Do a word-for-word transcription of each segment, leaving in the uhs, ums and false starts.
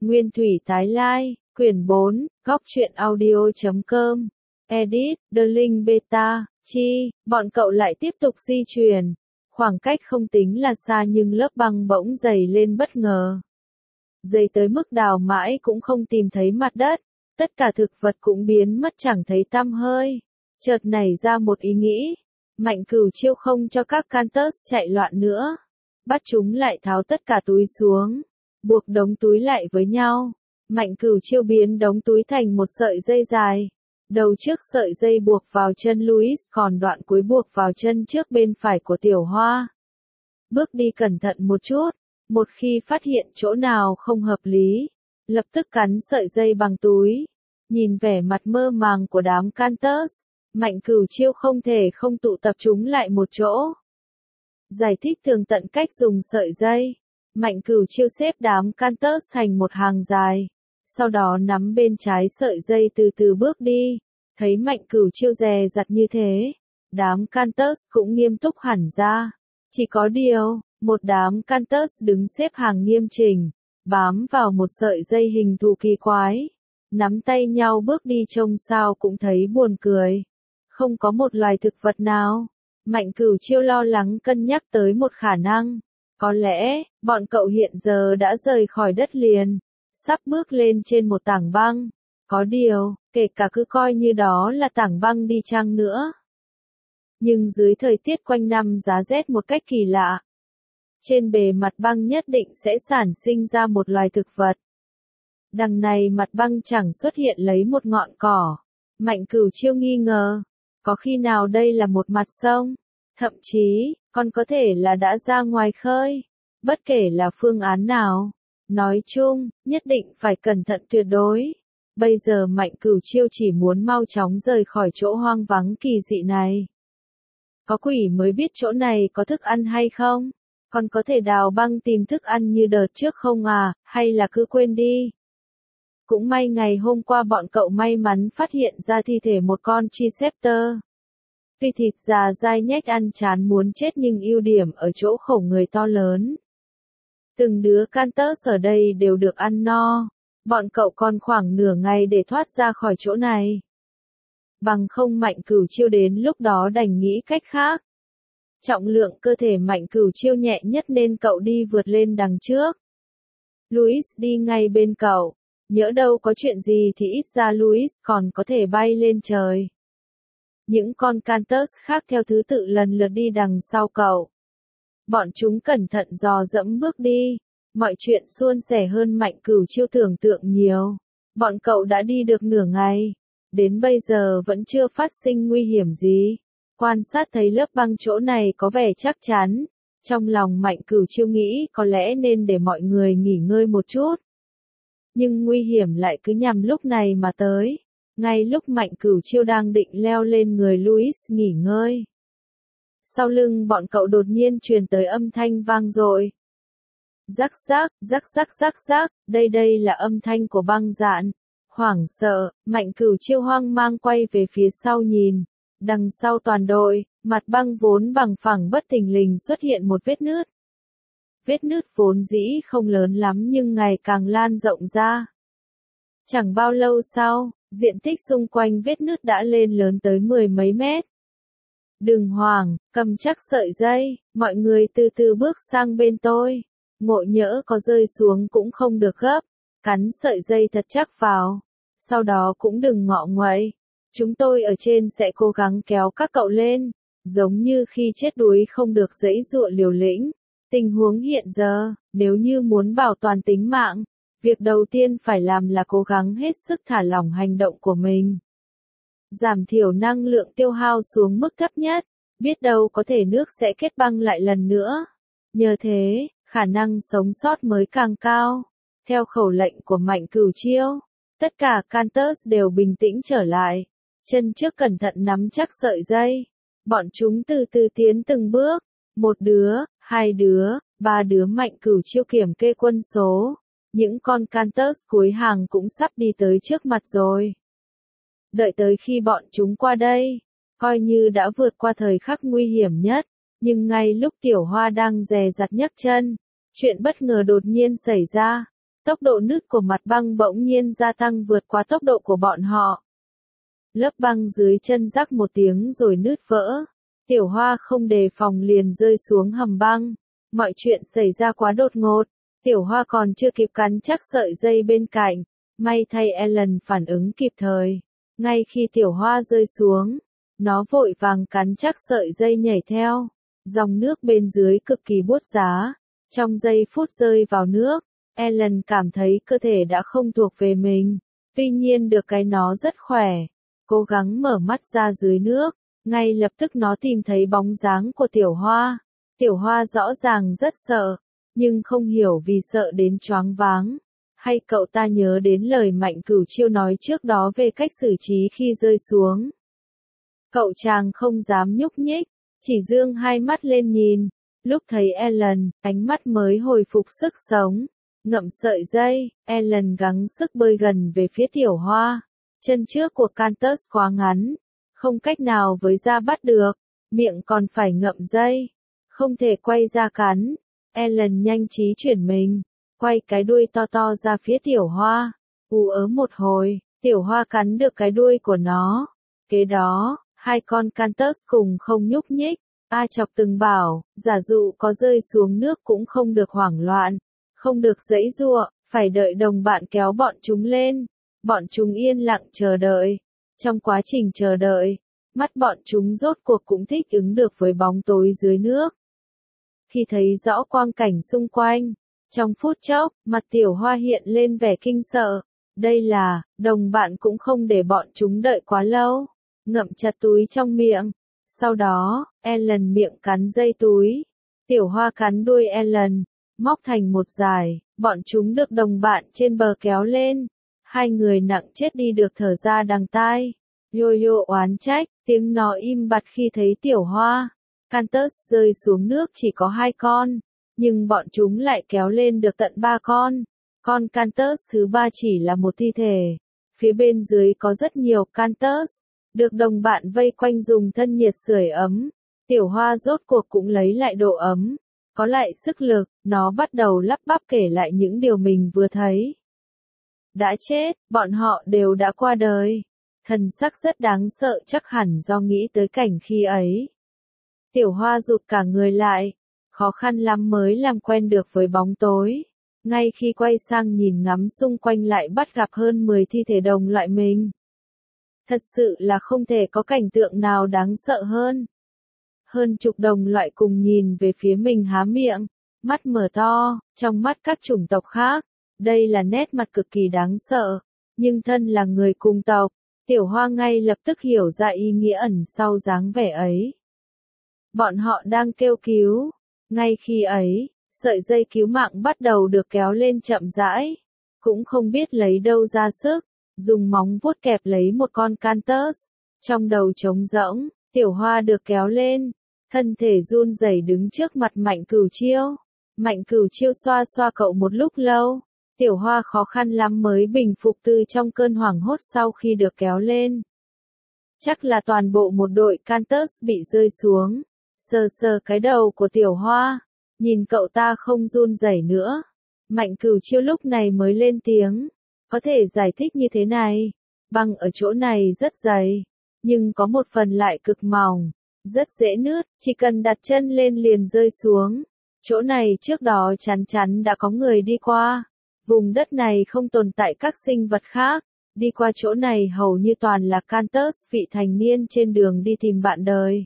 Nguyên thủy tái lai, quyển bốn, góc truyện audio chấm com, edit, The Link Beta, chi, bọn cậu lại tiếp tục di chuyển. Khoảng cách không tính là xa nhưng lớp băng bỗng dày lên bất ngờ. Dày tới mức đào mãi cũng không tìm thấy mặt đất, tất cả thực vật cũng biến mất chẳng thấy tăm hơi. Chợt nảy ra một ý nghĩ, Mạnh Cửu Chiêu không cho các Cantus chạy loạn nữa. Bắt chúng lại tháo tất cả túi xuống, buộc đống túi lại với nhau. Mạnh Cửu Chiêu biến đống túi thành một sợi dây dài. Đầu trước sợi dây buộc vào chân Louis, còn đoạn cuối buộc vào chân trước bên phải của Tiểu Hoa. Bước đi cẩn thận một chút, một khi phát hiện chỗ nào không hợp lý, lập tức cắn sợi dây bằng túi. Nhìn vẻ mặt mơ màng của đám Cantus, Mạnh Cửu Chiêu không thể không tụ tập chúng lại một chỗ. Giải thích tường tận cách dùng sợi dây, Mạnh Cửu Chiêu xếp đám Cantus thành một hàng dài, sau đó nắm bên trái sợi dây từ từ bước đi. Thấy Mạnh Cửu Chiêu dè dặt như thế, đám Cantus cũng nghiêm túc hẳn ra. Chỉ có điều, một đám Cantus đứng xếp hàng nghiêm chỉnh, bám vào một sợi dây hình thù kỳ quái, nắm tay nhau bước đi trông sao cũng thấy buồn cười. Không có một loài thực vật nào. Mạnh Cửu Chiêu lo lắng cân nhắc tới một khả năng. Có lẽ, bọn cậu hiện giờ đã rời khỏi đất liền, sắp bước lên trên một tảng băng. Có điều, kể cả cứ coi như đó là tảng băng đi chăng nữa, nhưng dưới thời tiết quanh năm giá rét một cách kỳ lạ, trên bề mặt băng nhất định sẽ sản sinh ra một loài thực vật. Đằng này mặt băng chẳng xuất hiện lấy một ngọn cỏ. Mạnh Cửu Chiêu nghi ngờ, có khi nào đây là một mặt sông? Thậm chí, còn có thể là đã ra ngoài khơi. Bất kể là phương án nào, nói chung, nhất định phải cẩn thận tuyệt đối. Bây giờ Mạnh Cửu Chiêu chỉ muốn mau chóng rời khỏi chỗ hoang vắng kỳ dị này. Có quỷ mới biết chỗ này có thức ăn hay không? Còn có thể đào băng tìm thức ăn như đợt trước không à, hay là cứ quên đi? Cũng may ngày hôm qua bọn cậu may mắn phát hiện ra thi thể một con Triceptor. Tuy thịt già dai nhách ăn chán muốn chết nhưng ưu điểm ở chỗ khẩu người to lớn. Từng đứa Cantus ở đây đều được ăn no. Bọn cậu còn khoảng nửa ngày để thoát ra khỏi chỗ này. Bằng không Mạnh Cửu Chiêu đến lúc đó đành nghĩ cách khác. Trọng lượng cơ thể Mạnh Cửu Chiêu nhẹ nhất nên cậu đi vượt lên đằng trước. Louis đi ngay bên cậu. Nhỡ đâu có chuyện gì thì ít ra Louis còn có thể bay lên trời. Những con Cantus khác theo thứ tự lần lượt đi đằng sau cậu. Bọn chúng cẩn thận dò dẫm bước đi. Mọi chuyện suôn sẻ hơn Mạnh Cửu Chiêu tưởng tượng nhiều. Bọn cậu đã đi được nửa ngày. Đến bây giờ vẫn chưa phát sinh nguy hiểm gì. Quan sát thấy lớp băng chỗ này có vẻ chắc chắn. Trong lòng Mạnh Cửu Chiêu nghĩ có lẽ nên để mọi người nghỉ ngơi một chút. Nhưng nguy hiểm lại cứ nhằm lúc này mà tới. Ngay lúc Mạnh Cửu Chiêu đang định leo lên người Louis nghỉ ngơi, sau lưng bọn cậu đột nhiên truyền tới âm thanh vang dội. Rắc rắc, rắc rắc rắc rắc, đây đây là âm thanh của băng dạn. Hoảng sợ, Mạnh Cửu Chiêu hoang mang quay về phía sau nhìn. Đằng sau toàn đội, mặt băng vốn bằng phẳng bất thình lình xuất hiện một vết nứt. Vết nứt vốn dĩ không lớn lắm nhưng ngày càng lan rộng ra. Chẳng bao lâu sau, diện tích xung quanh vết nứt đã lên lớn tới mười mấy mét. Đừng hoảng, cầm chắc sợi dây, mọi người từ từ bước sang bên tôi. Ngộ nhỡ có rơi xuống cũng không được gấp, cắn sợi dây thật chắc vào. Sau đó cũng đừng ngọ nguậy. Chúng tôi ở trên sẽ cố gắng kéo các cậu lên, giống như khi chết đuối không được giãy giụa liều lĩnh. Tình huống hiện giờ, nếu như muốn bảo toàn tính mạng, việc đầu tiên phải làm là cố gắng hết sức thả lỏng hành động của mình. Giảm thiểu năng lượng tiêu hao xuống mức thấp nhất, biết đâu có thể nước sẽ kết băng lại lần nữa. Nhờ thế, khả năng sống sót mới càng cao. Theo khẩu lệnh của Mạnh Cửu Chiêu, tất cả Cantus đều bình tĩnh trở lại. Chân trước cẩn thận nắm chắc sợi dây. Bọn chúng từ từ tiến từng bước. Một đứa, hai đứa, ba đứa. Mạnh Cửu Chiêu kiểm kê quân số. Những con Cantus cuối hàng cũng sắp đi tới trước mặt rồi. Đợi tới khi bọn chúng qua đây, coi như đã vượt qua thời khắc nguy hiểm nhất. Nhưng ngay lúc Tiểu Hoa đang dè dặt nhấc chân, chuyện bất ngờ đột nhiên xảy ra. tốc độ nứt của mặt băng bỗng nhiên gia tăng vượt quá tốc độ của bọn họ. Lớp băng dưới chân rắc một tiếng rồi nứt vỡ. Tiểu Hoa không đề phòng liền rơi xuống hầm băng. Mọi chuyện xảy ra quá đột ngột. Tiểu Hoa còn chưa kịp cắn chắc sợi dây bên cạnh. May thay Ellen phản ứng kịp thời. Ngay khi Tiểu Hoa rơi xuống, nó vội vàng cắn chắc sợi dây nhảy theo. Dòng nước bên dưới cực kỳ buốt giá. Trong giây phút rơi vào nước, Ellen cảm thấy cơ thể đã không thuộc về mình. Tuy nhiên được cái nó rất khỏe. Cố gắng mở mắt ra dưới nước. Ngay lập tức nó tìm thấy bóng dáng của Tiểu Hoa. Tiểu Hoa rõ ràng rất sợ, nhưng không hiểu vì sợ đến choáng váng. Hay cậu ta nhớ đến lời Mạnh Cửu Chiêu nói trước đó về cách xử trí khi rơi xuống. Cậu chàng không dám nhúc nhích, chỉ dương hai mắt lên nhìn. Lúc thấy Ellen, ánh mắt mới hồi phục sức sống. Ngậm sợi dây, Ellen gắng sức bơi gần về phía Tiểu Hoa. Chân trước của Cantus quá ngắn, không cách nào với da bắt được, miệng còn phải ngậm dây, không thể quay ra cắn. Ellen nhanh trí chuyển mình, quay cái đuôi to to ra phía Tiểu Hoa, ú ớ một hồi, Tiểu Hoa cắn được cái đuôi của nó. Kế đó, hai con Cantus cùng không nhúc nhích. A Chọc từng bảo, giả dụ có rơi xuống nước cũng không được hoảng loạn, không được giãy giụa, phải đợi đồng bạn kéo bọn chúng lên. Bọn chúng yên lặng chờ đợi. Trong quá trình chờ đợi, mắt bọn chúng rốt cuộc cũng thích ứng được với bóng tối dưới nước. Khi thấy rõ quang cảnh xung quanh, trong phút chốc, mặt Tiểu Hoa hiện lên vẻ kinh sợ. Đây là, đồng bạn cũng không để bọn chúng đợi quá lâu. Ngậm chặt túi trong miệng. Sau đó, Ellen miệng cắn dây túi. Tiểu Hoa cắn đuôi Ellen, móc thành một dải. Bọn chúng được đồng bạn trên bờ kéo lên. Hai người nặng chết đi được thở ra đằng tai. Yo-yo oán trách, tiếng nó im bặt khi thấy Tiểu Hoa. Cantus rơi xuống nước chỉ có hai con, nhưng bọn chúng lại kéo lên được tận ba con. Con Cantus thứ ba chỉ là một thi thể. Phía bên dưới có rất nhiều Cantus, được đồng bạn vây quanh dùng thân nhiệt sưởi ấm. Tiểu Hoa rốt cuộc cũng lấy lại độ ấm, có lại sức lực, nó bắt đầu lắp bắp kể lại những điều mình vừa thấy. Đã chết, bọn họ đều đã qua đời. Thần sắc rất đáng sợ chắc hẳn do nghĩ tới cảnh khi ấy. Tiểu Hoa rụt cả người lại, khó khăn lắm mới làm quen được với bóng tối. Ngay khi quay sang nhìn ngắm xung quanh lại bắt gặp hơn mười thi thể đồng loại mình. Thật sự là không thể có cảnh tượng nào đáng sợ hơn. Hơn chục đồng loại cùng nhìn về phía mình há miệng, mắt mở to, trong mắt các chủng tộc khác. Đây là nét mặt cực kỳ đáng sợ, nhưng thân là người cùng tộc, Tiểu Hoa ngay lập tức hiểu ra ý nghĩa ẩn sau dáng vẻ ấy. Bọn họ đang kêu cứu. Ngay khi ấy, sợi dây cứu mạng bắt đầu được kéo lên chậm rãi. Cũng không biết lấy đâu ra sức, dùng móng vuốt kẹp lấy một con Cantus. Trong đầu trống rỗng, Tiểu Hoa được kéo lên, thân thể run rẩy đứng trước mặt Mạnh Cửu Chiêu. Mạnh Cửu Chiêu xoa xoa cậu một lúc lâu. Tiểu Hoa khó khăn lắm mới bình phục từ trong cơn hoảng hốt sau khi được kéo lên. Chắc là toàn bộ một đội Cantus bị rơi xuống. Sờ sờ cái đầu của Tiểu Hoa, nhìn cậu ta không run rẩy nữa. Mạnh Cửu Chiêu lúc này mới lên tiếng. Có thể giải thích như thế này. Băng ở chỗ này rất dày, nhưng có một phần lại cực mỏng, rất dễ nứt, chỉ cần đặt chân lên liền rơi xuống. Chỗ này trước đó chắn chắn đã có người đi qua. Vùng đất này không tồn tại các sinh vật khác. Đi qua chỗ này hầu như toàn là Cantus vị thành niên trên đường đi tìm bạn đời.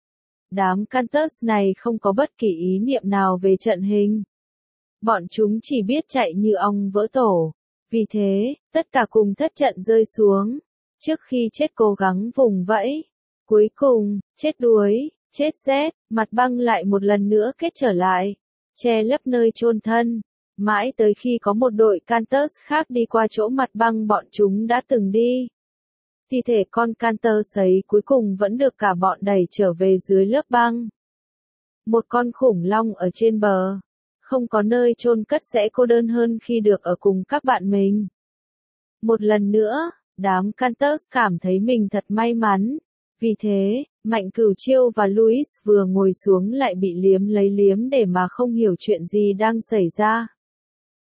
Đám Cantus này không có bất kỳ ý niệm nào về trận hình. Bọn chúng chỉ biết chạy như ong vỡ tổ. Vì thế, tất cả cùng thất trận rơi xuống. Trước khi chết cố gắng vùng vẫy. Cuối cùng, chết đuối, chết rét, mặt băng lại một lần nữa kết trở lại. Che lấp nơi chôn thân. Mãi tới khi có một đội Cantus khác đi qua chỗ mặt băng bọn chúng đã từng đi. Thi thể con Cantus ấy cuối cùng vẫn được cả bọn đẩy trở về dưới lớp băng. Một con khủng long ở trên bờ. Không có nơi chôn cất sẽ cô đơn hơn khi được ở cùng các bạn mình. Một lần nữa, đám Cantus cảm thấy mình thật may mắn. Vì thế, Mạnh Cửu Chiêu và Louis vừa ngồi xuống lại bị liếm lấy liếm để mà không hiểu chuyện gì đang xảy ra.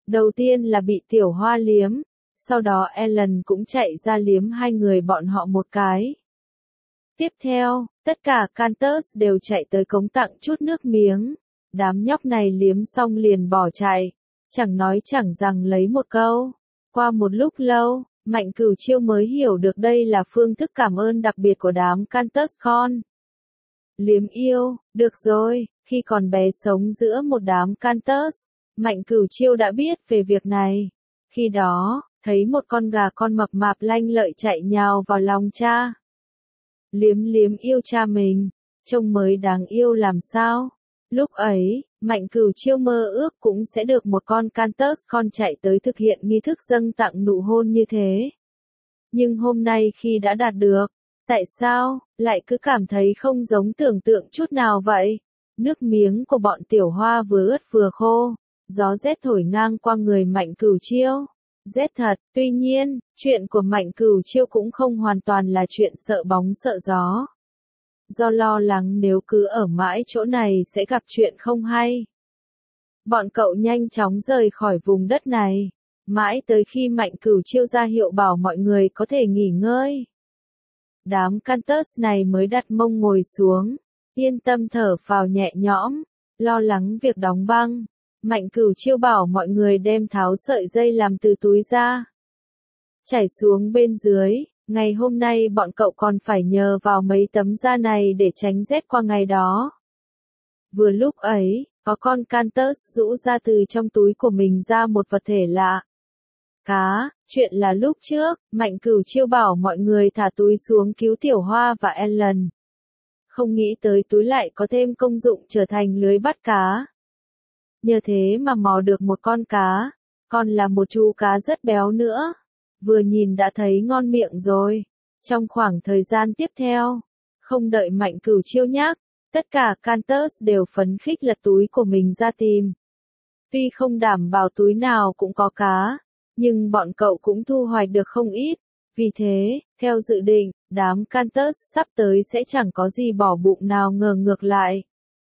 Đầu tiên là bị Tiểu Hoa liếm, sau đó Ellen cũng chạy ra liếm hai người bọn họ một cái. Tiếp theo, tất cả Cantus đều chạy tới cống tặng chút nước miếng. Đám nhóc này liếm xong liền bỏ chạy, chẳng nói chẳng rằng lấy một câu. Qua một lúc lâu, Mạnh Cửu Chiêu mới hiểu được đây là phương thức cảm ơn đặc biệt của đám Cantus con. Liếm yêu, được rồi, khi còn bé sống giữa một đám Cantus, Mạnh Cửu Chiêu đã biết về việc này. Khi đó, thấy một con gà con mập mạp lanh lợi chạy nhào vào lòng cha. Liếm liếm yêu cha mình, trông mới đáng yêu làm sao. Lúc ấy, Mạnh Cửu Chiêu mơ ước cũng sẽ được một con Cantus con chạy tới thực hiện nghi thức dâng tặng nụ hôn như thế. Nhưng hôm nay khi đã đạt được, tại sao, lại cứ cảm thấy không giống tưởng tượng chút nào vậy? Nước miếng của bọn Tiểu Hoa vừa ướt vừa khô, gió rét thổi ngang qua người Mạnh Cửu Chiêu. Rét thật, tuy nhiên, chuyện của Mạnh Cửu Chiêu cũng không hoàn toàn là chuyện sợ bóng sợ gió. Do lo lắng nếu cứ ở mãi chỗ này sẽ gặp chuyện không hay. Bọn cậu nhanh chóng rời khỏi vùng đất này, mãi tới khi Mạnh Cửu Chiêu ra hiệu bảo mọi người có thể nghỉ ngơi. Đám Cantus này mới đặt mông ngồi xuống, yên tâm thở phào nhẹ nhõm, lo lắng việc đóng băng. Mạnh Cửu Chiêu bảo mọi người đem tháo sợi dây làm từ túi ra. Chảy xuống bên dưới, ngày hôm nay bọn cậu còn phải nhờ vào mấy tấm da này để tránh rét qua ngày đó. Vừa lúc ấy, có con Cantus rũ ra từ trong túi của mình ra một vật thể lạ. Cá, chuyện là lúc trước, Mạnh Cửu Chiêu bảo mọi người thả túi xuống cứu Tiểu Hoa và Ellen. Không nghĩ tới túi lại có thêm công dụng trở thành lưới bắt cá. Nhờ thế mà mò được một con cá, còn là một chú cá rất béo nữa. Vừa nhìn đã thấy ngon miệng rồi. Trong khoảng thời gian tiếp theo, không đợi Mạnh Cửu Chiêu nhắc, tất cả Cantus đều phấn khích lật túi của mình ra tìm. Tuy không đảm bảo túi nào cũng có cá, nhưng bọn cậu cũng thu hoạch được không ít. Vì thế, theo dự định, đám Cantus sắp tới sẽ chẳng có gì bỏ bụng nào ngờ ngược lại.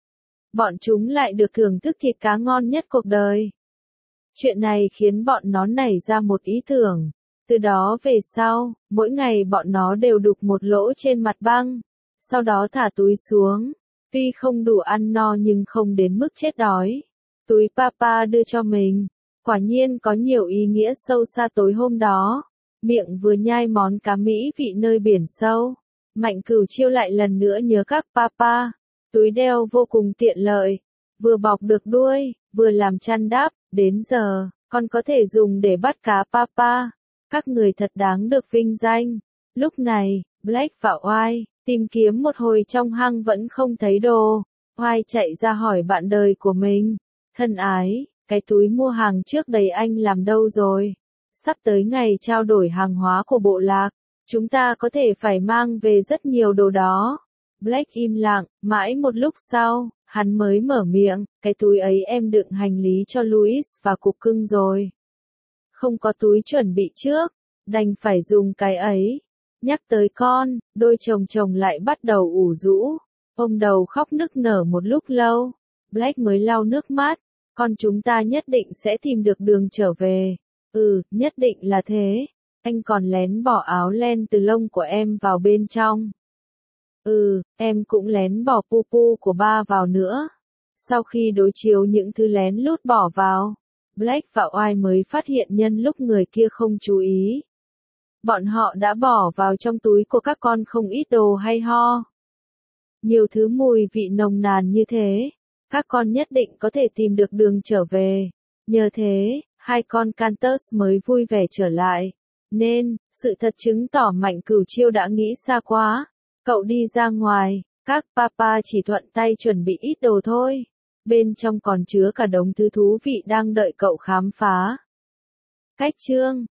Bọn chúng lại được thưởng thức thịt cá ngon nhất cuộc đời. Chuyện này khiến bọn nó nảy ra một ý tưởng. Từ đó về sau, mỗi ngày bọn nó đều đục một lỗ trên mặt băng, sau đó thả túi xuống. Tuy không đủ ăn no nhưng không đến mức chết đói. Túi Papa đưa cho mình, quả nhiên có nhiều ý nghĩa sâu xa tối hôm đó. Miệng vừa nhai món cá mỹ vị nơi biển sâu, Mạnh Cửu Chiêu lại lần nữa nhớ các Papa. Túi đeo vô cùng tiện lợi, vừa bọc được đuôi, vừa làm chăn đắp, đến giờ, còn có thể dùng để bắt cá Papa. Các người thật đáng được vinh danh. Lúc này, Black và White tìm kiếm một hồi trong hang vẫn không thấy đồ. White chạy ra hỏi bạn đời của mình. Thân ái, cái túi mua hàng trước đây anh làm đâu rồi? Sắp tới ngày trao đổi hàng hóa của bộ lạc, chúng ta có thể phải mang về rất nhiều đồ đó. Black im lặng, mãi một lúc sau, hắn mới mở miệng, cái túi ấy em đựng hành lý cho Louis và cục cưng rồi. Không có túi chuẩn bị trước, đành phải dùng cái ấy. Nhắc tới con, đôi chồng chồng lại bắt đầu ủ rũ, ôm đầu khóc nức nở một lúc lâu. Black mới lau nước mắt, con chúng ta nhất định sẽ tìm được đường trở về. Ừ, nhất định là thế. Anh còn lén bỏ áo len từ lông của em vào bên trong. Ừ, em cũng lén bỏ pu pu của ba vào nữa. Sau khi đối chiếu những thứ lén lút bỏ vào, Black và White mới phát hiện nhân lúc người kia không chú ý. Bọn họ đã bỏ vào trong túi của các con không ít đồ hay ho. Nhiều thứ mùi vị nồng nàn như thế, các con nhất định có thể tìm được đường trở về. Nhờ thế, hai con Cantus mới vui vẻ trở lại. Nên, sự thật chứng tỏ Mạnh Cửu Chiêu đã nghĩ xa quá. Cậu đi ra ngoài, các Papa chỉ thuận tay chuẩn bị ít đồ thôi. Bên trong còn chứa cả đống thứ thú vị đang đợi cậu khám phá. Cách chương